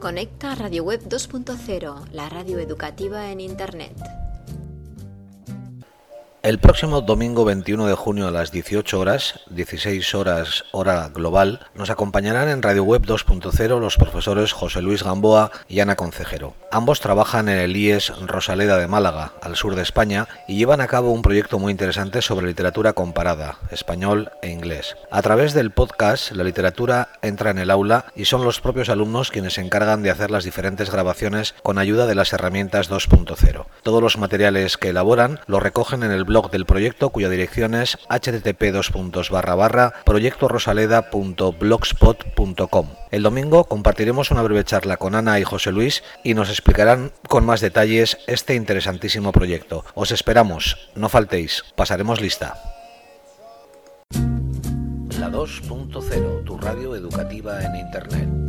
Conecta Radio Web 2.0, la radio educativa en Internet. El próximo domingo 21 de junio a las 18 horas, 16 horas hora global, nos acompañarán en Radio Web 2.0 los profesores José Luis Gamboa y Ana Concejero. Ambos trabajan en el IES Rosaleda de Málaga, al sur de España, y llevan a cabo un proyecto muy interesante sobre literatura comparada, español e inglés. A través del podcast, la literatura entra en el aula y son los propios alumnos quienes se encargan de hacer las diferentes grabaciones con ayuda de las herramientas 2.0. Todos los materiales que elaboran los recogen en el blog del proyecto, cuya dirección es http://proyectorosaleda.blogspot.com. El domingo compartiremos una breve charla con Ana y José Luis y nos explicarán con más detalles este interesantísimo proyecto. Os esperamos, no faltéis, pasaremos lista. La 2.0, tu radio educativa en Internet.